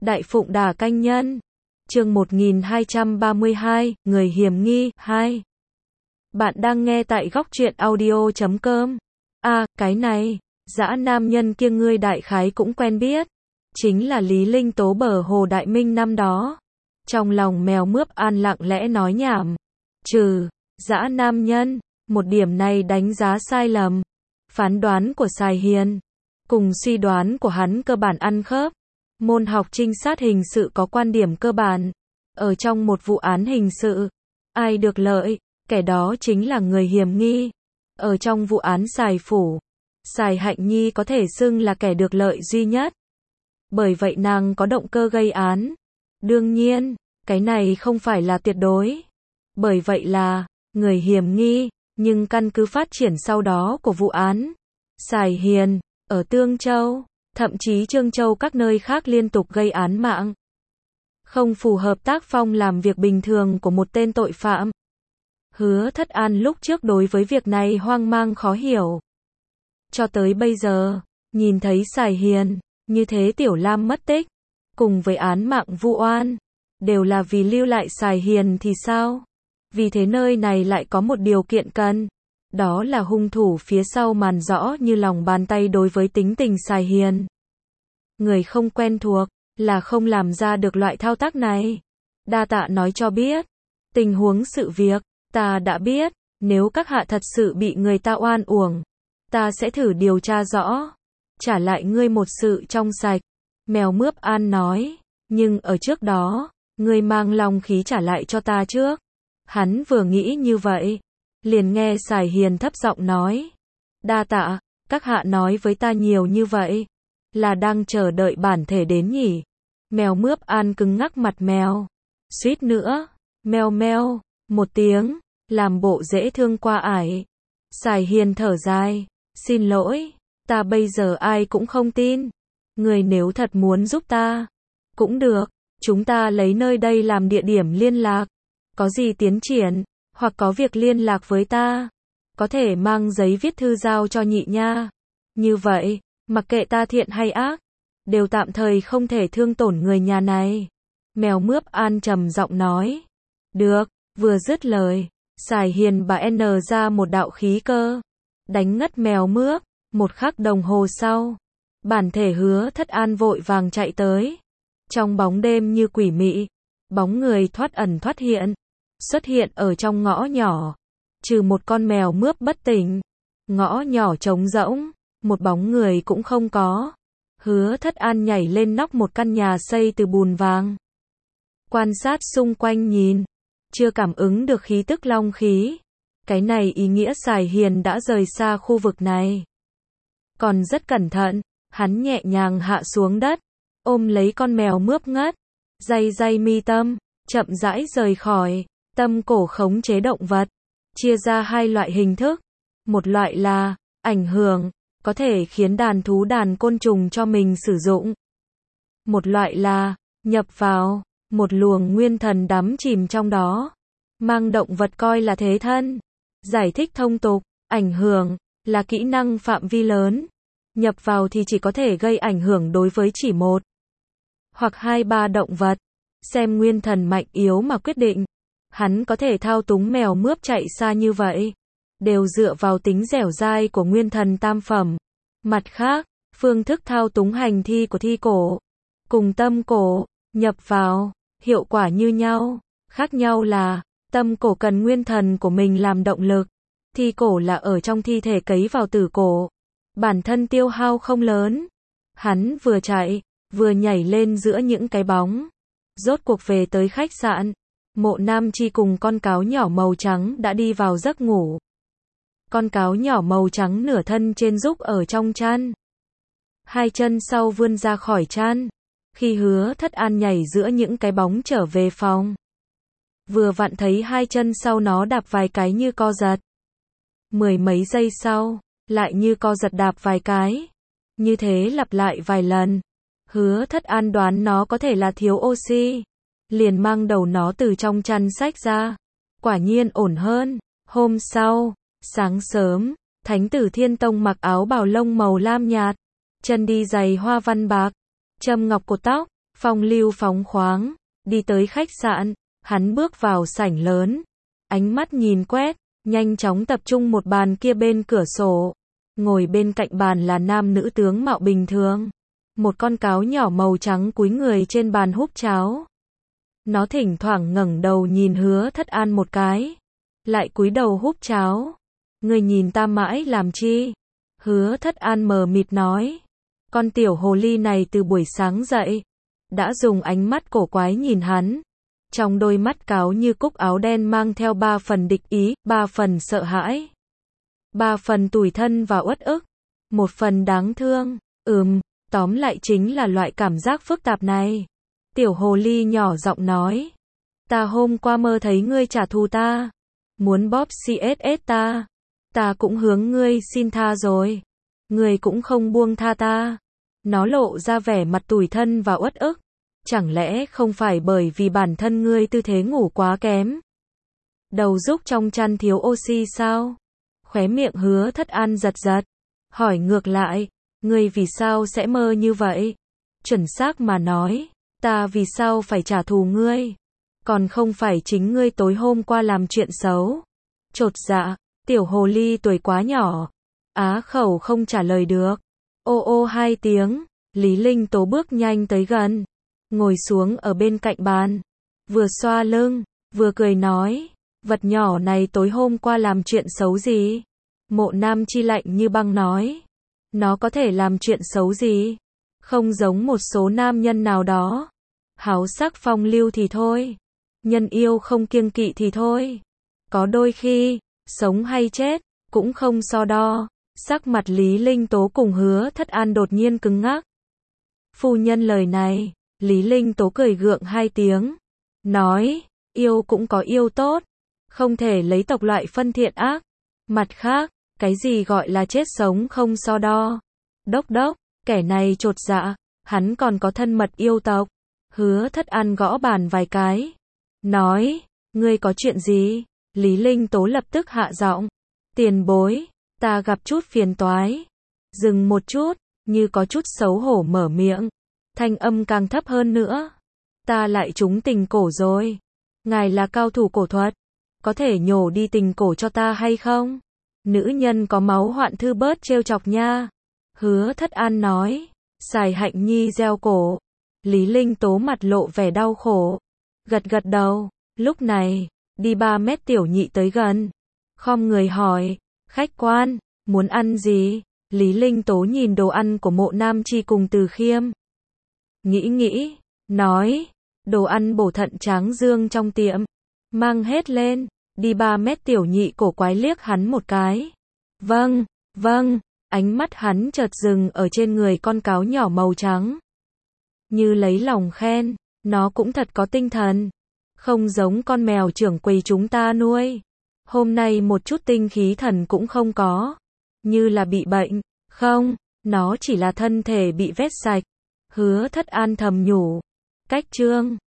Đại Phụng Đà Canh Nhân. Chương 1232, Người hiểm nghi 2. Bạn đang nghe tại góc truyện audio.com. Cái này, dã nam nhân kia ngươi đại khái cũng quen biết. Chính là Lý Linh Tố bờ hồ Đại Minh năm đó. Trong lòng mèo mướp An lặng lẽ nói nhảm. Dã nam nhân, một điểm này đánh giá sai lầm. Phán đoán của Sài Hiền cùng suy đoán của hắn cơ bản ăn khớp. Môn học trinh sát hình sự có quan điểm cơ bản. Ở trong một vụ án hình sự, ai được lợi, kẻ đó chính là người hiểm nghi. Ở trong vụ án Sài Phủ, Sài Hạnh Nhi có thể xưng là kẻ được lợi duy nhất. Bởi vậy nàng có động cơ gây án. Đương nhiên, cái này không phải là tuyệt đối. Bởi vậy là người hiểm nghi, nhưng căn cứ phát triển sau đó của vụ án Sài Hiền, ở Tương Châu, thậm chí Trương Châu các nơi khác liên tục gây án mạng. Không phù hợp tác phong làm việc bình thường của một tên tội phạm. Hứa Thất An lúc trước đối với việc này hoang mang khó hiểu. Cho tới bây giờ, nhìn thấy Sài Hiền, như thế Tiểu Lam mất tích, cùng với án mạng vu oan, đều là vì lưu lại Sài Hiền thì sao? Vì thế nơi này lại có một điều kiện cần. Đó là hung thủ phía sau màn rõ như lòng bàn tay đối với tính tình Sài Hiền. Người không quen thuộc, là không làm ra được loại thao tác này. Đa tạ nói cho biết. Tình huống sự việc, ta đã biết. Nếu các hạ thật sự bị người ta oan uổng, ta sẽ thử điều tra rõ. Trả lại ngươi một sự trong sạch. Mèo mướp An nói. Nhưng ở trước đó, ngươi mang long khí trả lại cho ta trước. Hắn vừa nghĩ như vậy, liền nghe Sài Hiền thấp giọng nói. Đa tạ, các hạ nói với ta nhiều như vậy. Là đang chờ đợi bản thể đến nhỉ? Mèo mướp An cứng ngắc mặt mèo. Suýt nữa, meo meo, một tiếng, làm bộ dễ thương qua ải. Sài Hiền thở dài. Xin lỗi, ta bây giờ ai cũng không tin. Người nếu thật muốn giúp ta, cũng được, chúng ta lấy nơi đây làm địa điểm liên lạc. Có gì tiến triển, hoặc có việc liên lạc với ta, có thể mang giấy viết thư giao cho nhị nha. Như vậy, mặc kệ ta thiện hay ác, đều tạm thời không thể thương tổn người nhà này. Mèo mướp An trầm giọng nói. Được, vừa dứt lời, Sài Hiền bà N ra một đạo khí cơ, đánh ngất mèo mướp. Một khắc đồng hồ sau, bản thể Hứa Thất An vội vàng chạy tới. Trong bóng đêm như quỷ mị, bóng người thoát ẩn thoát hiện, xuất hiện ở trong ngõ nhỏ. Trừ một con mèo mướp bất tỉnh, ngõ nhỏ trống rỗng, một bóng người cũng không có. Hứa Thất An nhảy lên nóc một căn nhà xây từ bùn vàng. Quan sát xung quanh nhìn, chưa cảm ứng được khí tức long khí. Cái này ý nghĩa Sài Hiền đã rời xa khu vực này. Còn rất cẩn thận, hắn nhẹ nhàng hạ xuống đất, ôm lấy con mèo mướp ngất, day mi tâm, chậm rãi rời khỏi. Tâm cổ khống chế động vật, chia ra hai loại hình thức. Một loại là ảnh hưởng, có thể khiến đàn thú đàn côn trùng cho mình sử dụng. Một loại là nhập vào, một luồng nguyên thần đắm chìm trong đó, mang động vật coi là thế thân. Giải thích thông tục, ảnh hưởng là kỹ năng phạm vi lớn, nhập vào thì chỉ có thể gây ảnh hưởng đối với chỉ một hoặc hai ba động vật, xem nguyên thần mạnh yếu mà quyết định. Hắn có thể thao túng mèo mướp chạy xa như vậy, đều dựa vào tính dẻo dai của nguyên thần tam phẩm. Mặt khác, phương thức thao túng hành thi của thi cổ cùng tâm cổ, nhập vào, hiệu quả như nhau. Khác nhau là, tâm cổ cần nguyên thần của mình làm động lực, thi cổ là ở trong thi thể cấy vào tử cổ. Bản thân tiêu hao không lớn. Hắn vừa chạy, vừa nhảy lên giữa những cái bóng. Rốt cuộc về tới khách sạn. Mộ Nam Chi cùng con cáo nhỏ màu trắng đã đi vào giấc ngủ. Con cáo nhỏ màu trắng nửa thân trên rúc ở trong chăn, hai chân sau vươn ra khỏi chăn. Khi Hứa Thất An nhảy giữa những cái bóng trở về phòng, vừa vặn thấy hai chân sau nó đạp vài cái như co giật. Mười mấy giây sau, lại như co giật đạp vài cái. Như thế lặp lại vài lần. Hứa Thất An đoán nó có thể là thiếu oxy, liền mang đầu nó từ trong chăn xách ra. Quả nhiên ổn hơn. Hôm sau, sáng sớm, Thánh tử Thiên Tông mặc áo bào lông màu lam nhạt, chân đi giày hoa văn bạc, châm ngọc cột tóc, Phong lưu phóng khoáng, đi tới khách sạn, hắn bước vào sảnh lớn, ánh mắt nhìn quét, nhanh chóng tập trung một bàn kia bên cửa sổ. Ngồi bên cạnh bàn là nam nữ tướng mạo bình thường. Một con cáo nhỏ màu trắng cúi người trên bàn húp cháo. Nó thỉnh thoảng ngẩng đầu nhìn Hứa Thất An một cái, lại cúi đầu húp cháo. Người nhìn ta mãi làm chi? Hứa Thất An mờ mịt nói. Con tiểu hồ ly này từ buổi sáng dậy, đã dùng ánh mắt cổ quái nhìn hắn. Trong đôi mắt cáo như cúc áo đen mang theo 3 phần địch ý, 3 phần sợ hãi, 3 phần tủi thân và uất ức, 1 phần đáng thương. Tóm lại chính là loại cảm giác phức tạp này. Tiểu hồ ly nhỏ giọng nói. Ta hôm qua mơ thấy ngươi trả thù ta, muốn bóp CSS ta. Ta cũng hướng ngươi xin tha rồi, ngươi cũng không buông tha ta. Nó lộ ra vẻ mặt tủi thân và uất ức. Chẳng lẽ không phải bởi vì bản thân ngươi tư thế ngủ quá kém, đầu rúc trong chăn thiếu oxy sao? Khóe miệng Hứa Thất An giật giật, hỏi ngược lại, ngươi vì sao sẽ mơ như vậy? Chuẩn xác mà nói, ta vì sao phải trả thù ngươi? Còn không phải chính ngươi tối hôm qua làm chuyện xấu. Chột dạ, tiểu hồ ly tuổi quá nhỏ, á khẩu không trả lời được. Ô ô 2 tiếng, Lý Linh Tố bước nhanh tới gần, ngồi xuống ở bên cạnh bàn, vừa xoa lưng, vừa cười nói, vật nhỏ này tối hôm qua làm chuyện xấu gì? Mộ Nam Chi lạnh như băng nói, nó có thể làm chuyện xấu gì? Không giống một số nam nhân nào đó, háo sắc phong lưu thì thôi, nhân yêu không kiêng kỵ thì thôi. Có đôi khi, sống hay chết, cũng không so đo. Sắc mặt Lý Linh Tố cùng Hứa Thất An đột nhiên cứng ngắc. Phu nhân lời này, Lý Linh Tố cười gượng 2 tiếng, nói, yêu cũng có yêu tốt, không thể lấy tộc loại phân thiện ác. Mặt khác, cái gì gọi là chết sống không so đo. Đốc đốc, kẻ này chột dạ, hắn còn có thân mật yêu tộc. Hứa Thất An gõ bàn vài cái, nói, ngươi có chuyện gì? Lý Linh Tố lập tức hạ giọng, tiền bối, ta gặp chút phiền toái. Dừng một chút, như có chút xấu hổ mở miệng, thanh âm càng thấp hơn nữa. Ta lại trúng tình cổ rồi. Ngài là cao thủ cổ thuật, có thể nhổ đi tình cổ cho ta hay không? Nữ nhân có máu hoạn thư bớt trêu chọc nha. Hứa Thất An nói, Sài Hạnh Nhi gieo cổ. Lý Linh Tố mặt lộ vẻ đau khổ, gật gật đầu. Lúc này, đi 3 mét tiểu nhị tới gần, khom người hỏi, khách quan, muốn ăn gì? Lý Linh Tố nhìn đồ ăn của Mộ Nam Chi cùng Từ Khiêm, nghĩ, nói, đồ ăn bổ thận tráng dương trong tiệm, mang hết lên. Đi 3 mét tiểu nhị cổ quái liếc hắn một cái. Vâng, ánh mắt hắn chợt dừng ở trên người con cáo nhỏ màu trắng. Như lấy lòng khen, nó cũng thật có tinh thần, không giống con mèo trưởng quầy chúng ta nuôi. Hôm nay một chút tinh khí thần cũng không có, như là bị bệnh. Không, nó chỉ là thân thể bị vét sạch. Hứa Thất An thầm nhủ, cách chương